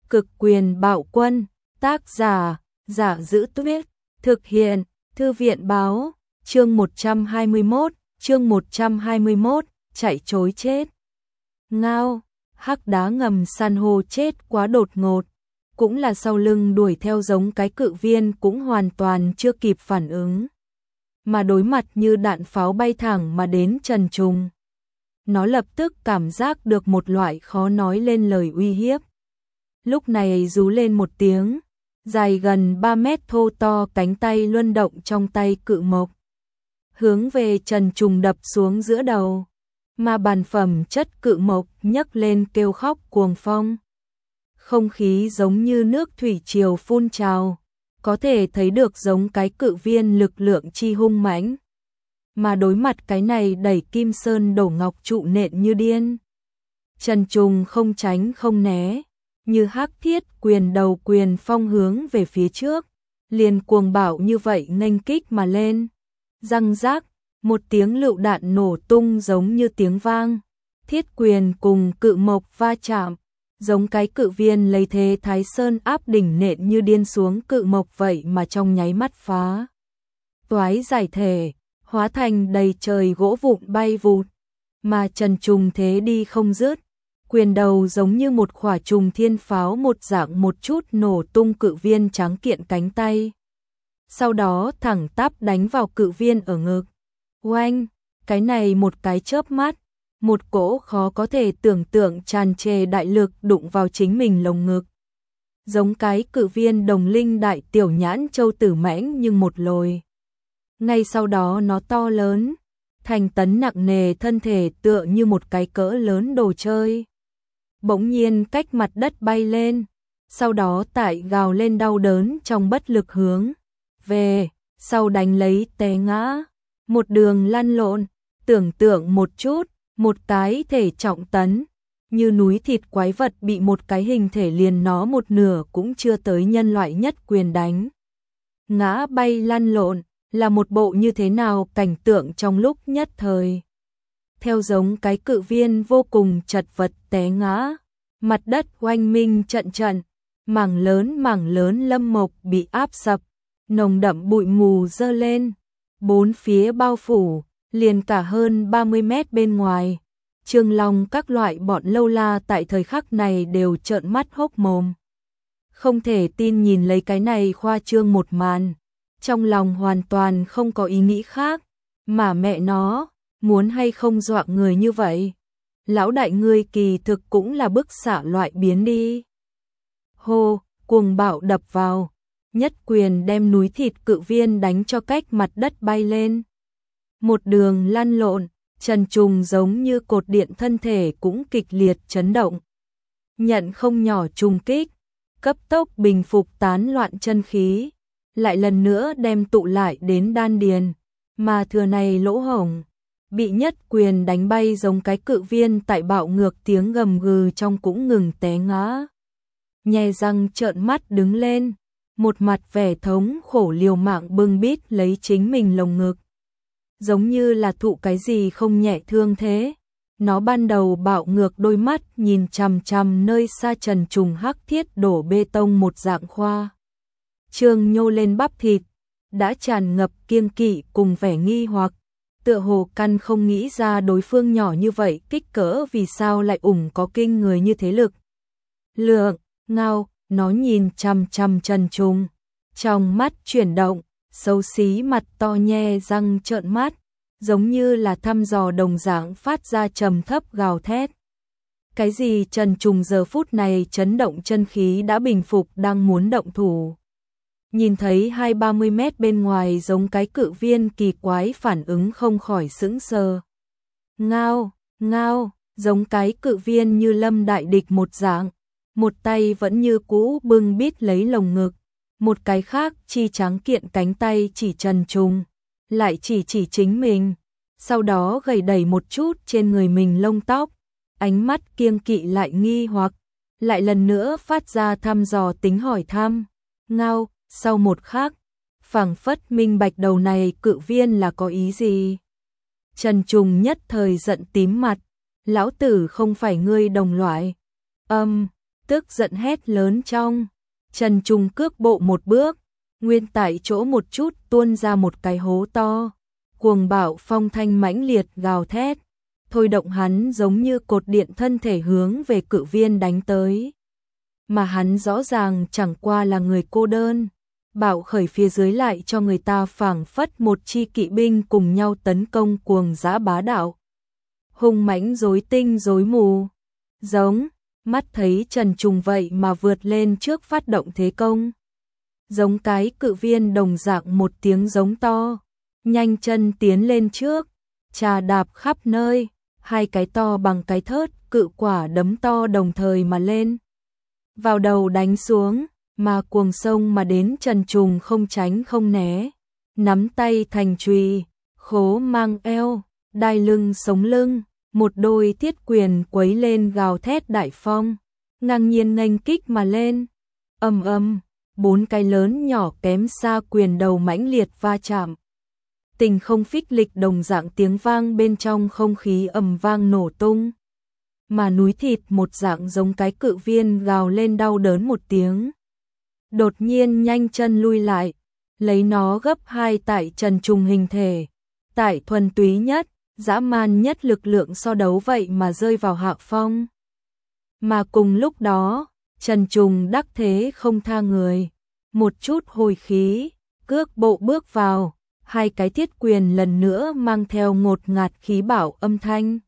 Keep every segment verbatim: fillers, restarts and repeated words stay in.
Cực quyền bạo quân, tác giả, Giả Giữ Tuyết, thực hiện, Thư viện báo, chương một trăm hai mươi mốt, chương một trăm hai mươi mốt, chạy trối chết. Ngao, hắc đá ngầm san hô chết quá đột ngột, cũng là sau lưng đuổi theo giống cái cự viên cũng hoàn toàn chưa kịp phản ứng. Mà đối mặt như đạn pháo bay thẳng mà đến Trần Trùng. Nó lập tức cảm giác được một loại khó nói lên lời uy hiếp. Lúc này rú lên một tiếng, dài gần ba mét thô to cánh tay luân động trong tay cự mộc. Hướng về Trần Trùng đập xuống giữa đầu, mà bàn phẩm chất cự mộc nhấc lên kêu khóc cuồng phong. Không khí giống như nước thủy triều phun trào, có thể thấy được giống cái cự viên lực lượng chi hung mãnh. Mà đối mặt cái này đẩy kim sơn đổ ngọc trụ nện như điên. Trần Trùng không tránh không né, như hắc thiết quyền đầu quyền phong hướng về phía trước, liền cuồng bạo như vậy nghênh kích mà lên. Răng rác, một tiếng lựu đạn nổ tung giống như tiếng vang, thiết quyền cùng cự mộc va chạm, giống cái cự viên lấy thế Thái Sơn áp đỉnh nện như điên xuống cự mộc vậy mà trong nháy mắt phá toái giải thể, hóa thành đầy trời gỗ vụn bay vụt, mà Trần Trùng thế đi không dứt, quyền đầu giống như một quả trùng thiên pháo một dạng một chút nổ tung cự viên trắng kiện cánh tay. Sau đó thẳng tắp đánh vào cự viên ở ngực. Oanh, cái này một cái chớp mắt, một cỗ khó có thể tưởng tượng tràn trề đại lực đụng vào chính mình lồng ngực. Giống cái cự viên đồng linh đại tiểu nhãn châu tử mãnh nhưng một lồi. Ngay sau đó nó to lớn, thành tấn nặng nề thân thể tựa như một cái cỡ lớn đồ chơi. Bỗng nhiên cách mặt đất bay lên, sau đó tại gào lên đau đớn trong bất lực hướng về, sau đánh lấy té ngã, một đường lăn lộn, tưởng tượng một chút, một cái thể trọng tấn, như núi thịt quái vật bị một cái hình thể liền nó một nửa cũng chưa tới nhân loại nhất quyền đánh. Ngã bay lăn lộn, là một bộ như thế nào cảnh tượng trong lúc nhất thời. Theo giống cái cự viên vô cùng chật vật té ngã, mặt đất oanh minh trận trận, mảng lớn mảng lớn lâm mộc bị áp sập, nồng đậm bụi mù dơ lên, bốn phía bao phủ, liền cả hơn ba mươi mét bên ngoài. Trương Long các loại bọn lâu la tại thời khắc này đều trợn mắt hốc mồm. Không thể tin nhìn lấy cái này khoa trương một màn, trong lòng hoàn toàn không có ý nghĩ khác, mà mẹ nó, muốn hay không dọa người như vậy. Lão đại ngươi kỳ thực cũng là bức xạ loại biến đi. Hô, cuồng bạo đập vào, nhất quyền đem núi thịt cự viên đánh cho cách mặt đất bay lên. Một đường lăn lộn, Trần Trùng giống như cột điện thân thể cũng kịch liệt chấn động. Nhận không nhỏ trùng kích, cấp tốc bình phục tán loạn chân khí, lại lần nữa đem tụ lại đến đan điền, mà thừa này lỗ hổng, bị nhất quyền đánh bay giống cái cự viên tại bạo ngược tiếng gầm gừ trong cũng ngừng té ngã. Nhe răng trợn mắt đứng lên, một mặt vẻ thống khổ liều mạng bưng bít lấy chính mình lồng ngực. Giống như là thụ cái gì không nhẹ thương thế. Nó ban đầu bạo ngược đôi mắt nhìn chằm chằm nơi xa Trần Trùng hắc thiết đổ bê tông một dạng khoa. Trương nhô lên bắp thịt, đã tràn ngập kiêng kỵ cùng vẻ nghi hoặc, tựa hồ căn không nghĩ ra đối phương nhỏ như vậy kích cỡ vì sao lại ủng có kinh người như thế lực. Lượng, Ngao, nó nhìn chằm chằm Trần Trùng, trong mắt chuyển động, xấu xí mặt to nhe răng trợn mắt, giống như là thăm dò đồng dạng phát ra trầm thấp gào thét. Cái gì Trần Trùng giờ phút này chấn động chân khí đã bình phục đang muốn động thủ. Nhìn thấy hai ba mươi mét bên ngoài giống cái cự viên kỳ quái phản ứng không khỏi sững sờ. Ngao, ngao, giống cái cự viên như lâm đại địch một dạng, một tay vẫn như cũ bưng bít lấy lồng ngực, một cái khác chi trắng kiện cánh tay chỉ Trần Trùng, lại chỉ chỉ chính mình, sau đó gầy đẩy một chút trên người mình lông tóc, ánh mắt kiêng kỵ lại nghi hoặc, lại lần nữa phát ra thăm dò tính hỏi thăm. Ngao, sau một khắc, phảng phất minh bạch đầu này cự viên là có ý gì. Trần Trùng nhất thời giận tím mặt, lão tử không phải ngươi đồng loại. Âm, tức giận hét lớn trong. Trần Trùng cước bộ một bước, nguyên tại chỗ một chút tuôn ra một cái hố to. Cuồng bạo phong thanh mãnh liệt gào thét, thôi động hắn giống như cột điện thân thể hướng về cự viên đánh tới. Mà hắn rõ ràng chẳng qua là người cô đơn, bạo khởi phía dưới lại cho người ta phảng phất một chi kỵ binh cùng nhau tấn công cuồng dã bá đạo. Hung mãnh rối tinh rối mù, giống, mắt thấy Trần Trùng vậy mà vượt lên trước phát động thế công. Giống cái cự viên đồng dạng một tiếng giống to, nhanh chân tiến lên trước, trà đạp khắp nơi, hai cái to bằng cái thớt cự quả đấm to đồng thời mà lên. Vào đầu đánh xuống, mà cuồng sông mà đến Trần Trùng không tránh không né, nắm tay thành chùy, khố mang eo, đai lưng sống lưng, một đôi thiết quyền quấy lên gào thét đại phong, ngang nhiên nghênh kích mà lên. Ầm ầm, bốn cái lớn nhỏ kém xa quyền đầu mãnh liệt va chạm. Tình không phích lịch đồng dạng tiếng vang bên trong không khí ầm vang nổ tung. Mà núi thịt một dạng giống cái cự viên gào lên đau đớn một tiếng. Đột nhiên nhanh chân lui lại, lấy nó gấp hai tại Trần Trùng hình thể. Tại thuần túy nhất, dã man nhất lực lượng so đấu vậy mà rơi vào hạ phong. Mà cùng lúc đó, Trần Trùng đắc thế không tha người. Một chút hồi khí, cước bộ bước vào, hai cái thiết quyền lần nữa mang theo ngột ngạt khí bảo âm thanh.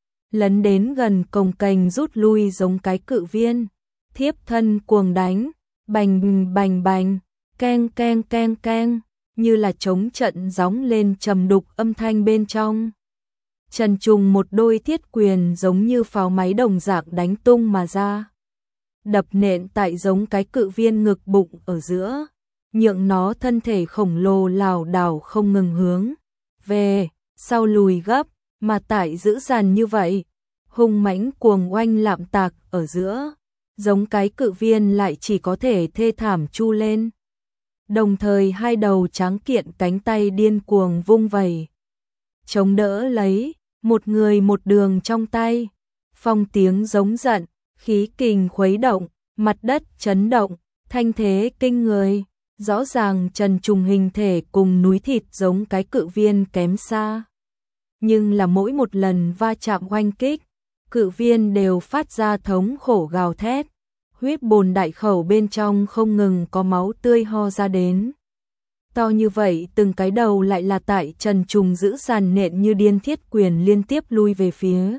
Lấn đến gần cồng kềnh rút lui giống cái cự viên, thiếp thân cuồng đánh, bành bành bành, keng keng keng keng, như là trống trận gióng lên trầm đục âm thanh bên trong. Trần Trùng một đôi thiết quyền giống như pháo máy đồng dạng đánh tung mà ra. Đập nện tại giống cái cự viên ngực bụng ở giữa, nhượng nó thân thể khổng lồ lảo đảo không ngừng hướng về sau lùi gấp, mà tại dữ dằn như vậy, hung mãnh cuồng oanh lạm tạc ở giữa, giống cái cự viên lại chỉ có thể thê thảm chu lên. Đồng thời hai đầu tráng kiện cánh tay điên cuồng vung vẩy, chống đỡ lấy, một người một đường trong tay. Phong tiếng giống giận, khí kình khuấy động, mặt đất chấn động, thanh thế kinh người. Rõ ràng Trần Trùng hình thể cùng núi thịt giống cái cự viên kém xa. Nhưng là mỗi một lần va chạm oanh kích, cự viên đều phát ra thống khổ gào thét. Huyết bồn đại khẩu bên trong không ngừng có máu tươi ho ra đến. To như vậy từng cái đầu lại là tại Trần Trùng giữ sàn nện như điên thiết quyền liên tiếp lui về phía.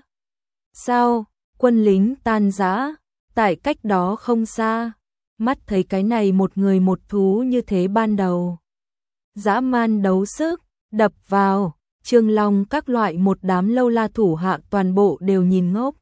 Sau, quân lính tan rã, tại cách đó không xa. Mắt thấy cái này một người một thú như thế ban đầu. Dã man đấu sức, đập vào, Trương Long các loại một đám lâu la thủ hạ toàn bộ đều nhìn ngốc.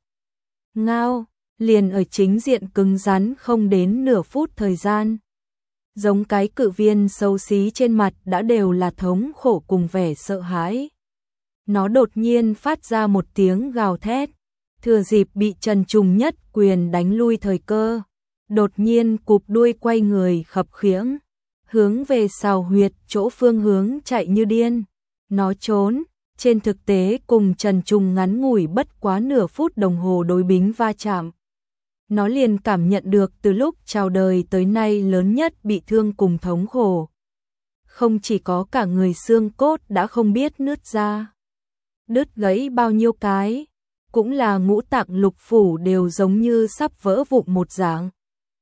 Ngao, liền ở chính diện cứng rắn không đến nửa phút thời gian. Giống cái cự viên xấu xí trên mặt đã đều là thống khổ cùng vẻ sợ hãi. Nó đột nhiên phát ra một tiếng gào thét, thừa dịp bị Trần Trùng nhất quyền đánh lui thời cơ. Đột nhiên cụp đuôi quay người khập khiễng, hướng về sào huyệt chỗ phương hướng chạy như điên. Nó trốn, trên thực tế cùng Trần Trùng ngắn ngủi bất quá nửa phút đồng hồ đối bính va chạm. Nó liền cảm nhận được từ lúc chào đời tới nay lớn nhất bị thương cùng thống khổ. Không chỉ có cả người xương cốt đã không biết nứt ra, đứt gãy bao nhiêu cái, cũng là ngũ tạng lục phủ đều giống như sắp vỡ vụn một dạng.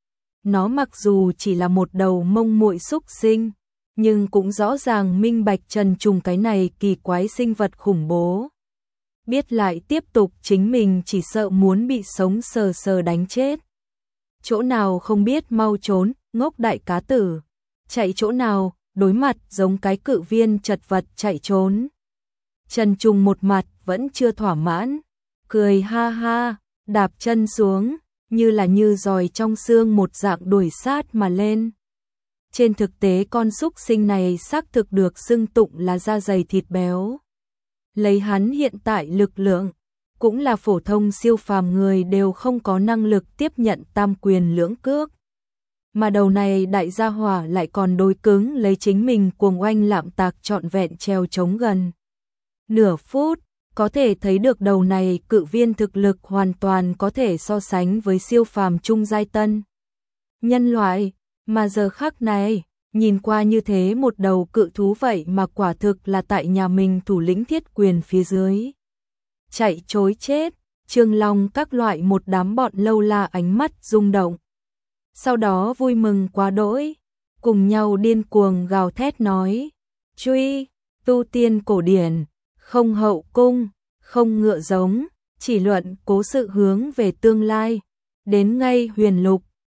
Nó mặc dù chỉ là một đầu mông muội xúc sinh, nhưng cũng rõ ràng minh bạch Trần Trùng cái này kỳ quái sinh vật khủng bố. Biết lại tiếp tục chính mình chỉ sợ muốn bị sống sờ sờ đánh chết. Chỗ nào không biết mau trốn, ngốc đại cá tử. Chạy chỗ nào, đối mặt giống cái cự viên chật vật chạy trốn. Trần Trùng một mặt vẫn chưa thỏa mãn, cười ha ha, đạp chân xuống, như là như giòi trong xương một dạng đuổi sát mà lên. Trên thực tế con súc sinh này xác thực được xưng tụng là da dày thịt béo. Lấy hắn hiện tại lực lượng, cũng là phổ thông siêu phàm người đều không có năng lực tiếp nhận tam quyền lưỡng cước. Mà đầu này đại gia hỏa lại còn đối cứng lấy chính mình cuồng oanh lạm tạc trọn vẹn treo chống gần nửa phút, Có thể thấy được đầu này cự viên thực lực hoàn toàn có thể so sánh với siêu phàm trung giai tân nhân loại, mà giờ khắc này, nhìn qua như thế một đầu cự thú vậy mà quả thực là tại nhà mình thủ lĩnh thiết quyền phía dưới. Chạy trối chết, Trương Long các loại một đám bọn lâu la ánh mắt rung động. Sau đó vui mừng quá đỗi, cùng nhau điên cuồng gào thét nói, truy, tu tiên cổ điển, không hậu cung, không ngựa giống, chỉ luận cố sự hướng về tương lai, đến ngay huyền lục,